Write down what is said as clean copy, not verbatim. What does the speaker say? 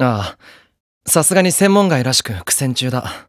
や、さすがに専門外らしく苦戦中だ。